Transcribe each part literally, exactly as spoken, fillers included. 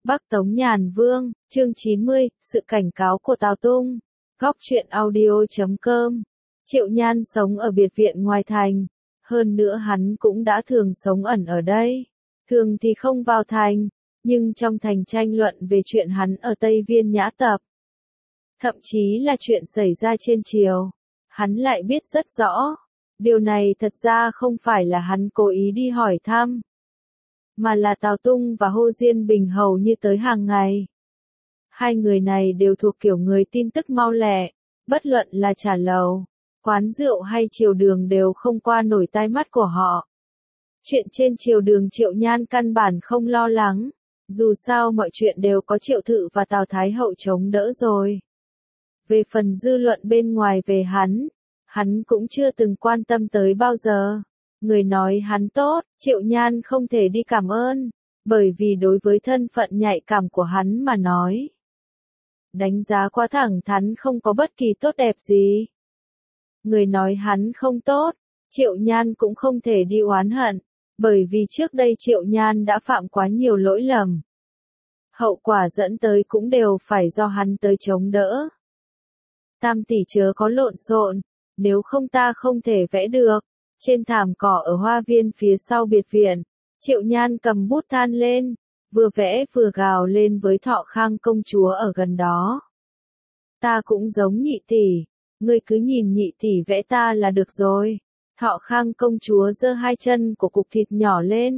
Bắc Tống Nhàn Vương, chương chín mươi, sự cảnh cáo của Tào Tung. Góc truyện audio chấm com. Triệu Nhan sống ở biệt viện ngoài thành. Hơn nữa hắn cũng đã thường sống ẩn ở đây. Thường thì không vào thành, nhưng trong thành tranh luận về chuyện hắn ở Tây Viên Nhã Tập. Thậm chí là chuyện xảy ra trên triều. Hắn lại biết rất rõ. Điều này thật ra không phải là hắn cố ý đi hỏi thăm, mà là Tào Tung và Hồ Diên Bình hầu như tới hàng ngày. Hai người này đều thuộc kiểu người tin tức mau lẹ, bất luận là trà lầu, quán rượu hay triều đường đều không qua nổi tai mắt của họ. Chuyện trên triều đường Triệu Nhan căn bản không lo lắng, dù sao mọi chuyện đều có Triệu Thự và Tào Thái Hậu chống đỡ rồi. Về phần dư luận bên ngoài về hắn, hắn cũng chưa từng quan tâm tới bao giờ. Người nói hắn tốt, Triệu Nhan không thể đi cảm ơn, bởi vì đối với thân phận nhạy cảm của hắn mà nói, đánh giá quá thẳng thắn không có bất kỳ tốt đẹp gì. Người nói hắn không tốt, Triệu Nhan cũng không thể đi oán hận, bởi vì trước đây Triệu Nhan đã phạm quá nhiều lỗi lầm. Hậu quả dẫn tới cũng đều phải do hắn tới chống đỡ. Tam tỷ chớ có lộn xộn, nếu không ta không thể vẽ được. Trên thảm cỏ ở hoa viên phía sau biệt viện, Triệu Nhan cầm bút than lên, vừa vẽ vừa gào lên với Thọ Khang công chúa ở gần đó. Ta cũng giống nhị tỷ, ngươi cứ nhìn nhị tỷ vẽ ta là được rồi. Thọ Khang công chúa giơ hai chân của cục thịt nhỏ lên.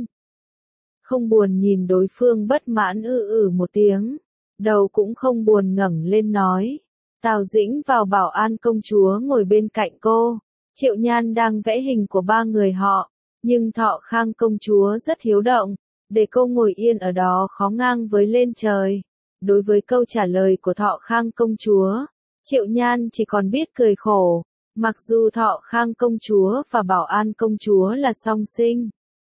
Không buồn nhìn đối phương bất mãn ư ử một tiếng, đầu cũng không buồn ngẩng lên nói. Tào Dĩnh vào bảo an công chúa ngồi bên cạnh cô. Triệu Nhan đang vẽ hình của ba người họ, nhưng Thọ Khang công chúa rất hiếu động, để cô ngồi yên ở đó khó ngang với lên trời. Đối với câu trả lời của Thọ Khang công chúa, Triệu Nhan chỉ còn biết cười khổ, mặc dù Thọ Khang công chúa và Bảo An công chúa là song sinh.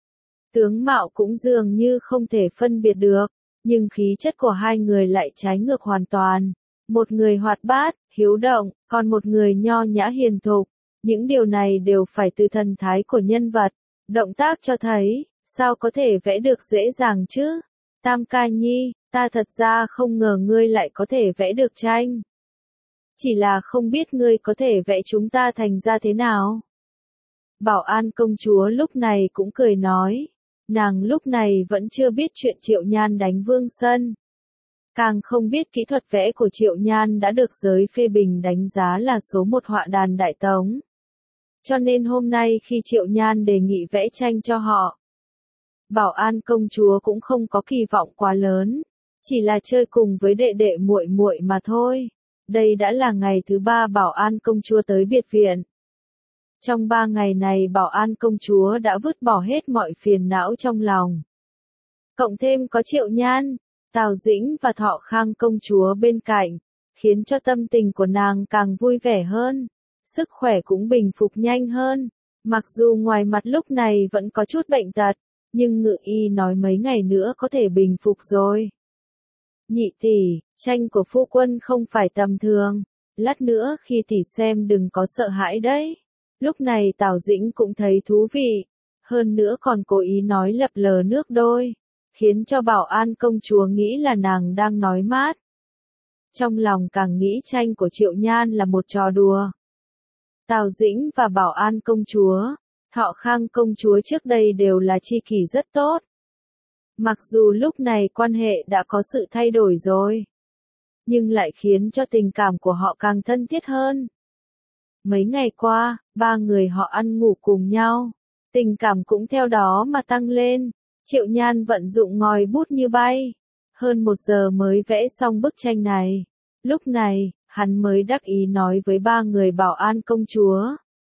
Tướng mạo cũng dường như không thể phân biệt được, nhưng khí chất của hai người lại trái ngược hoàn toàn. Một người hoạt bát, hiếu động, còn một người nho nhã hiền thục. Những điều này đều phải từ thần thái của nhân vật, động tác cho thấy, sao có thể vẽ được dễ dàng chứ? Tam ca nhi, ta thật ra không ngờ ngươi lại có thể vẽ được tranh. Chỉ là không biết ngươi có thể vẽ chúng ta thành ra thế nào? Bảo An công chúa lúc này cũng cười nói, nàng lúc này vẫn chưa biết chuyện Triệu Nhan đánh Vương Sân. Càng không biết kỹ thuật vẽ của Triệu Nhan đã được giới phê bình đánh giá là số một họa đàn Đại Tống. Cho nên hôm nay khi Triệu Nhan đề nghị vẽ tranh cho họ, Bảo An công chúa cũng không có kỳ vọng quá lớn, chỉ là chơi cùng với đệ đệ muội muội mà thôi. Đây đã là ngày thứ ba Bảo An công chúa tới biệt viện. Trong ba ngày này Bảo An công chúa đã vứt bỏ hết mọi phiền não trong lòng. Cộng thêm có Triệu Nhan, Tào Dĩnh và Thọ Khang công chúa bên cạnh, khiến cho tâm tình của nàng càng vui vẻ hơn. Sức khỏe cũng bình phục nhanh hơn, mặc dù ngoài mặt lúc này vẫn có chút bệnh tật, nhưng ngự y nói mấy ngày nữa có thể bình phục rồi. Nhị tỷ, tranh của phu quân không phải tầm thường, lát nữa khi tỷ xem đừng có sợ hãi đấy. Lúc này Tào Dĩnh cũng thấy thú vị, hơn nữa còn cố ý nói lập lờ nước đôi, khiến cho Bảo An công chúa nghĩ là nàng đang nói mát. Trong lòng càng nghĩ tranh của Triệu Nhan là một trò đùa. Tào Dĩnh và Bảo An công chúa, Thọ Khang công chúa trước đây đều là tri kỷ rất tốt. Mặc dù lúc này quan hệ đã có sự thay đổi rồi, nhưng lại khiến cho tình cảm của họ càng thân thiết hơn. Mấy ngày qua, ba người họ ăn ngủ cùng nhau, tình cảm cũng theo đó mà tăng lên. Triệu Nhan vận dụng ngòi bút như bay, hơn một giờ mới vẽ xong bức tranh này. Lúc này, hắn mới đắc ý nói với ba người Bảo An công chúa.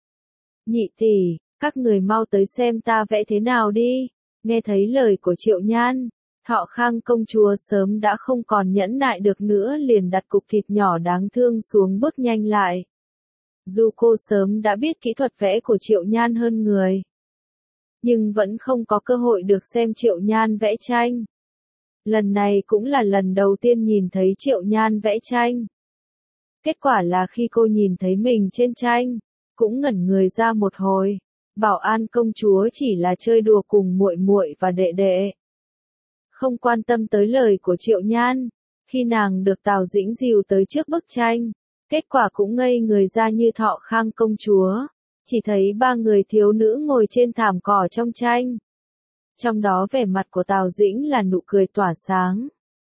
Nhị tỷ, các người mau tới xem ta vẽ thế nào đi. Nghe thấy lời của Triệu Nhan, Thọ Khang công chúa sớm đã không còn nhẫn nại được nữa, liền đặt cục thịt nhỏ đáng thương xuống bước nhanh lại. Dù cô sớm đã biết kỹ thuật vẽ của Triệu Nhan hơn người, nhưng vẫn không có cơ hội được xem Triệu Nhan vẽ tranh. Lần này cũng là lần đầu tiên nhìn thấy Triệu Nhan vẽ tranh. Kết quả là khi cô nhìn thấy mình trên tranh, cũng ngẩn người ra một hồi. Bảo An công chúa chỉ là chơi đùa cùng muội muội và đệ đệ, không quan tâm tới lời của Triệu Nhan. Khi nàng được Tào Dĩnh dìu tới trước bức tranh, kết quả cũng ngây người ra như Thọ Khang công chúa, chỉ thấy ba người thiếu nữ ngồi trên thảm cỏ trong tranh. Trong đó vẻ mặt của Tào Dĩnh là nụ cười tỏa sáng.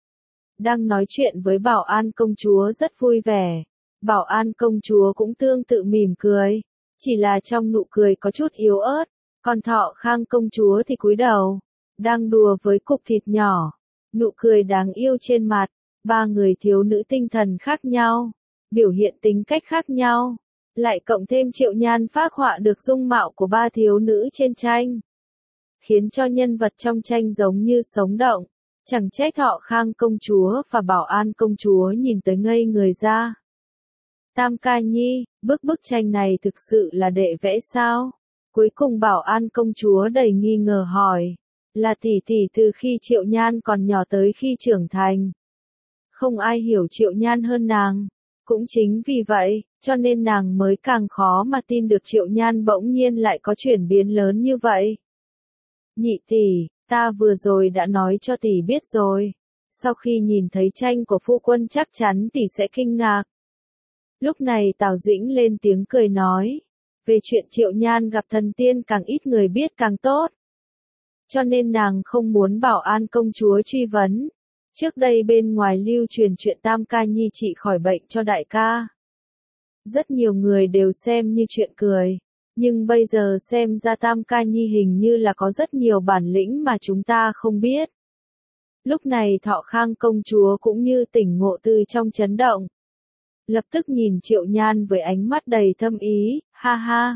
Đang nói chuyện với Bảo An công chúa rất vui vẻ. Bảo An công chúa cũng tương tự mỉm cười, chỉ là trong nụ cười có chút yếu ớt, còn Thọ Khang công chúa thì cúi đầu, đang đùa với cục thịt nhỏ. Nụ cười đáng yêu trên mặt, ba người thiếu nữ tinh thần khác nhau, biểu hiện tính cách khác nhau, lại cộng thêm Triệu Nhan phác họa được dung mạo của ba thiếu nữ trên tranh, khiến cho nhân vật trong tranh giống như sống động. Chẳng trách Thọ Khang công chúa và Bảo An công chúa nhìn tới ngây người ra. Tam ca nhi, bức bức tranh này thực sự là đệ vẽ sao? Cuối cùng Bảo An công chúa đầy nghi ngờ hỏi. Là tỷ tỷ từ khi Triệu Nhan còn nhỏ tới khi trưởng thành. Không ai hiểu Triệu Nhan hơn nàng. Cũng chính vì vậy, cho nên nàng mới càng khó mà tin được Triệu Nhan bỗng nhiên lại có chuyển biến lớn như vậy. Nhị tỷ, ta vừa rồi đã nói cho tỷ biết rồi. Sau khi nhìn thấy tranh của phu quân chắc chắn tỷ sẽ kinh ngạc. Lúc này Tào Dĩnh lên tiếng cười nói. Về chuyện Triệu Nhan gặp thần tiên càng ít người biết càng tốt. Cho nên nàng không muốn Bảo An công chúa truy vấn. Trước đây bên ngoài lưu truyền chuyện Tam ca nhi trị khỏi bệnh cho đại ca. Rất nhiều người đều xem như chuyện cười. Nhưng bây giờ xem ra Tam ca nhi hình như là có rất nhiều bản lĩnh mà chúng ta không biết. Lúc này Thọ Khang công chúa cũng như tỉnh ngộ từ trong chấn động. Lập tức nhìn Triệu Nhan với ánh mắt đầy thâm ý, ha ha.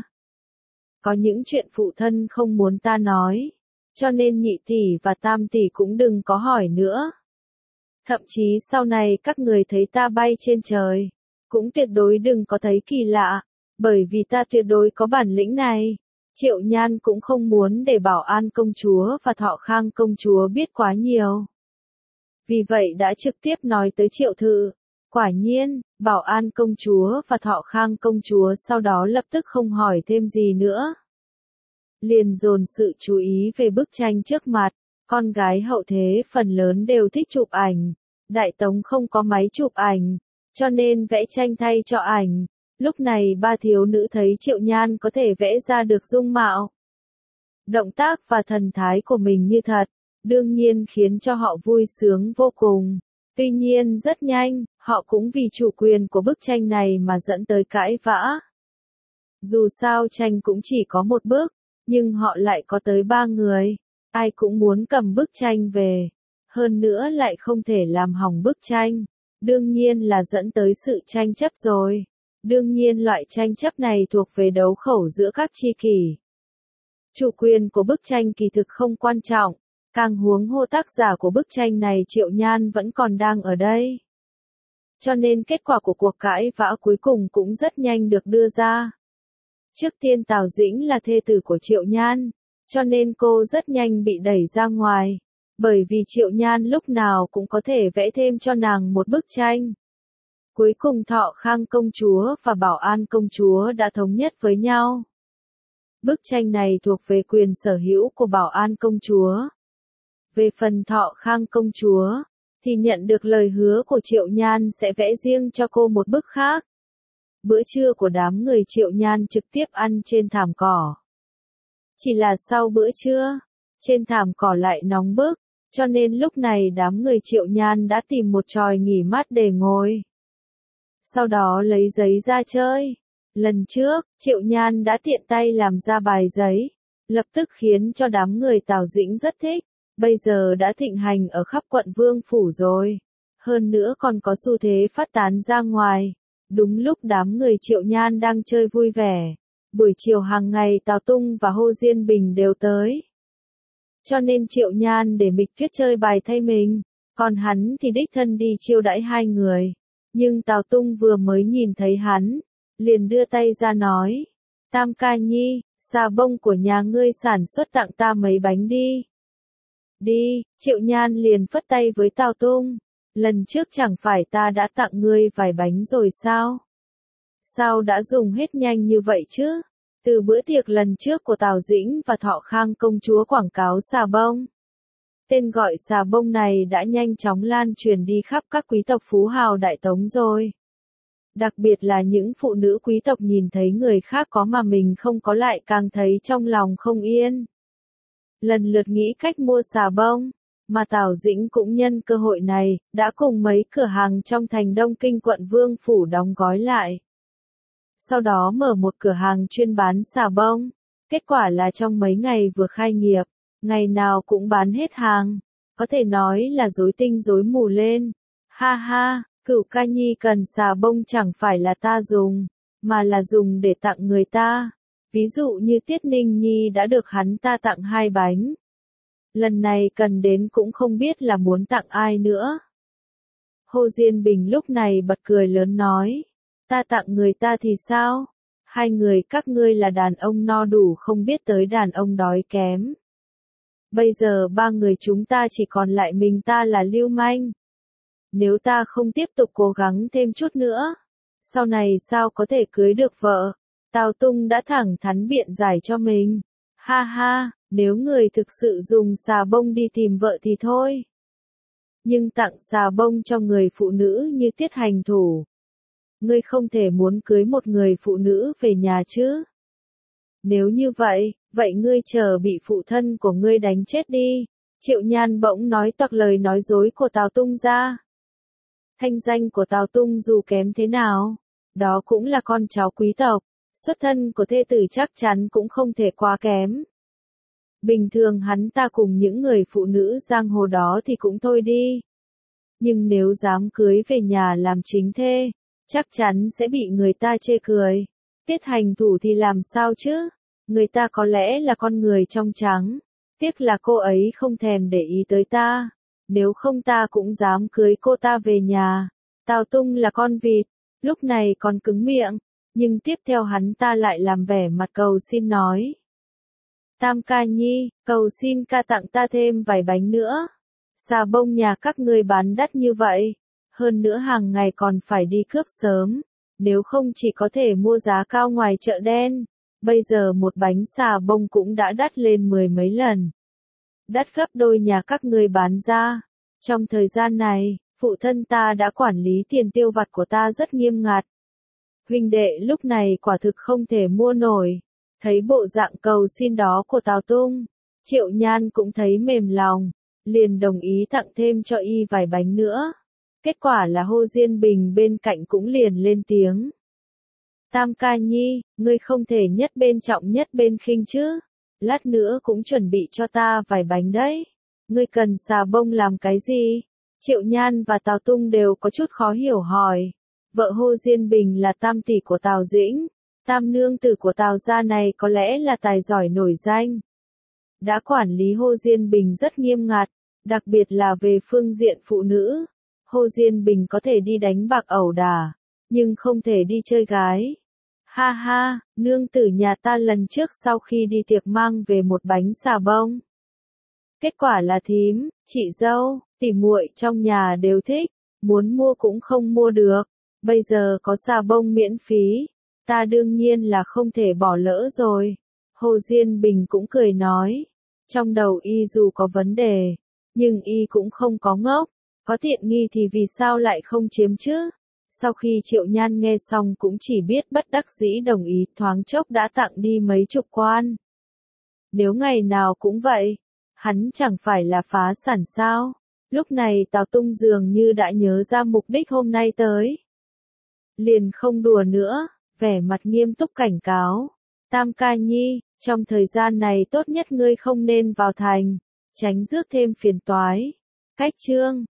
Có những chuyện phụ thân không muốn ta nói, cho nên nhị tỷ và tam tỷ cũng đừng có hỏi nữa. Thậm chí sau này các người thấy ta bay trên trời, cũng tuyệt đối đừng có thấy kỳ lạ, bởi vì ta tuyệt đối có bản lĩnh này. Triệu Nhan cũng không muốn để Bảo An công chúa và Thọ Khang công chúa biết quá nhiều. Vì vậy đã trực tiếp nói tới Triệu Thự. Quả nhiên, Bảo An công chúa và Thọ Khang công chúa sau đó lập tức không hỏi thêm gì nữa. Liền dồn sự chú ý về bức tranh trước mặt, con gái hậu thế phần lớn đều thích chụp ảnh. Đại Tống không có máy chụp ảnh, cho nên vẽ tranh thay cho ảnh. Lúc này ba thiếu nữ thấy Triệu Nhan có thể vẽ ra được dung mạo, động tác và thần thái của mình như thật, đương nhiên khiến cho họ vui sướng vô cùng. Tuy nhiên rất nhanh, họ cũng vì chủ quyền của bức tranh này mà dẫn tới cãi vã. Dù sao tranh cũng chỉ có một bức, nhưng họ lại có tới ba người, ai cũng muốn cầm bức tranh về, hơn nữa lại không thể làm hỏng bức tranh, đương nhiên là dẫn tới sự tranh chấp rồi. Đương nhiên loại tranh chấp này thuộc về đấu khẩu giữa các chi kỷ. Chủ quyền của bức tranh kỳ thực không quan trọng, càng huống hồ tác giả của bức tranh này Triệu Nhan vẫn còn đang ở đây. Cho nên kết quả của cuộc cãi vã cuối cùng cũng rất nhanh được đưa ra. Trước tiên Tào Dĩnh là thê tử của Triệu Nhan, cho nên cô rất nhanh bị đẩy ra ngoài, bởi vì Triệu Nhan lúc nào cũng có thể vẽ thêm cho nàng một bức tranh. Cuối cùng Thọ Khang công chúa và Bảo An công chúa đã thống nhất với nhau. Bức tranh này thuộc về quyền sở hữu của Bảo An công chúa. Về phần Thọ Khang công chúa, thì nhận được lời hứa của Triệu Nhan sẽ vẽ riêng cho cô một bức khác. Bữa trưa của đám người Triệu Nhan trực tiếp ăn trên thảm cỏ. Chỉ là sau bữa trưa, trên thảm cỏ lại nóng bức, cho nên lúc này đám người Triệu Nhan đã tìm một chòi nghỉ mát để ngồi. Sau đó lấy giấy ra chơi. Lần trước, Triệu Nhan đã tiện tay làm ra bài giấy, lập tức khiến cho đám người Tào Dĩnh rất thích. Bây giờ đã thịnh hành ở khắp quận Vương Phủ rồi. Hơn nữa còn có xu thế phát tán ra ngoài. Đúng lúc đám người Triệu Nhan đang chơi vui vẻ. Buổi chiều hàng ngày Tào Tung và Hồ Diên Bình đều tới. Cho nên Triệu Nhan để Mịch Tuyết chơi bài thay mình. Còn hắn thì đích thân đi chiêu đãi hai người. Nhưng Tào Tung vừa mới nhìn thấy hắn, liền đưa tay ra nói. Tam ca nhi, xà bông của nhà ngươi sản xuất tặng ta mấy bánh đi. Đi, Triệu Nhan liền phất tay với Tào Tung. Lần trước chẳng phải ta đã tặng ngươi vài bánh rồi sao? Sao đã dùng hết nhanh như vậy chứ? Từ bữa tiệc lần trước của Tào Dĩnh và Thọ Khang công chúa quảng cáo xà bông. Tên gọi xà bông này đã nhanh chóng lan truyền đi khắp các quý tộc phú hào Đại Tống rồi. Đặc biệt là những phụ nữ quý tộc nhìn thấy người khác có mà mình không có lại càng thấy trong lòng không yên. Lần lượt nghĩ cách mua xà bông, mà Tào Dĩnh cũng nhân cơ hội này, đã cùng mấy cửa hàng trong thành Đông Kinh quận Vương Phủ đóng gói lại. Sau đó mở một cửa hàng chuyên bán xà bông. Kết quả là trong mấy ngày vừa khai nghiệp, ngày nào cũng bán hết hàng. Có thể nói là rối tinh rối mù lên. Ha ha, Cửu ca nhi cần xà bông chẳng phải là ta dùng, mà là dùng để tặng người ta. Ví dụ như Tiết Ninh Nhi đã được hắn ta tặng hai bánh. Lần này cần đến cũng không biết là muốn tặng ai nữa. Hồ Diên Bình lúc này bật cười lớn nói. Ta tặng người ta thì sao? Hai người các ngươi là đàn ông no đủ không biết tới đàn ông đói kém. Bây giờ ba người chúng ta chỉ còn lại mình ta là lưu manh. Nếu ta không tiếp tục cố gắng thêm chút nữa, sau này sao có thể cưới được vợ? Tào Tung đã thẳng thắn biện giải cho mình. Ha ha, nếu người thực sự dùng xà bông đi tìm vợ thì thôi. Nhưng tặng xà bông cho người phụ nữ như Tiết Hành Thủ. Ngươi không thể muốn cưới một người phụ nữ về nhà chứ? Nếu như vậy, vậy ngươi chờ bị phụ thân của ngươi đánh chết đi. Triệu Nhan bỗng nói toạc lời nói dối của Tào Tung ra. Thanh danh của Tào Tung dù kém thế nào, đó cũng là con cháu quý tộc, xuất thân của thê tử chắc chắn cũng không thể quá kém. Bình thường hắn ta cùng những người phụ nữ giang hồ đó thì cũng thôi đi. Nhưng nếu dám cưới về nhà làm chính thê, chắc chắn sẽ bị người ta chê cười. Tiết Hành Thủ thì làm sao chứ? Người ta có lẽ là con người trong trắng. Tiếc là cô ấy không thèm để ý tới ta. Nếu không ta cũng dám cưới cô ta về nhà. Tào Tung là con vịt, lúc này còn cứng miệng, nhưng tiếp theo hắn ta lại làm vẻ mặt cầu xin nói. Tam ca nhi, cầu xin ca tặng ta thêm vài bánh nữa. Xà bông nhà các ngươi bán đắt như vậy, hơn nữa hàng ngày còn phải đi cướp sớm, nếu không chỉ có thể mua giá cao ngoài chợ đen. Bây giờ một bánh xà bông cũng đã đắt lên mười mấy lần. Đắt gấp đôi nhà các ngươi bán ra. Trong thời gian này, phụ thân ta đã quản lý tiền tiêu vặt của ta rất nghiêm ngặt. Huynh đệ lúc này quả thực không thể mua nổi. Thấy bộ dạng cầu xin đó của Tào Tung, Triệu Nhan cũng thấy mềm lòng, liền đồng ý tặng thêm cho y vài bánh nữa. Kết quả là Hồ Diên Bình bên cạnh cũng liền lên tiếng. Tam ca nhi, ngươi không thể nhất bên trọng nhất bên khinh chứ. Lát nữa cũng chuẩn bị cho ta vài bánh đấy. Ngươi cần xà bông làm cái gì? Triệu Nhan và Tào Tung đều có chút khó hiểu hỏi. Vợ Hồ Diên Bình là tam tỷ của Tào Dĩnh. Tam nương tử của Tào gia này có lẽ là tài giỏi nổi danh. Đã quản lý Hồ Diên Bình rất nghiêm ngặt, đặc biệt là về phương diện phụ nữ. Hồ Diên Bình có thể đi đánh bạc ẩu đả, nhưng không thể đi chơi gái. Ha ha, nương tử nhà ta lần trước sau khi đi tiệc mang về một bánh xà bông. Kết quả là thím, chị dâu, tỉ muội trong nhà đều thích, muốn mua cũng không mua được. Bây giờ có xà bông miễn phí, ta đương nhiên là không thể bỏ lỡ rồi. Hồ Diên Bình cũng cười nói, trong đầu y dù có vấn đề, nhưng y cũng không có ngốc, có tiện nghi thì vì sao lại không chiếm chứ? Sau khi Triệu Nhan nghe xong cũng chỉ biết bất đắc dĩ đồng ý, thoáng chốc đã tặng đi mấy chục quan. Nếu ngày nào cũng vậy, hắn chẳng phải là phá sản sao? Lúc này Tào Tung dường như đã nhớ ra mục đích hôm nay tới. Liền không đùa nữa, vẻ mặt nghiêm túc cảnh cáo. Tam ca nhi, trong thời gian này tốt nhất ngươi không nên vào thành, tránh rước thêm phiền toái. Cách chương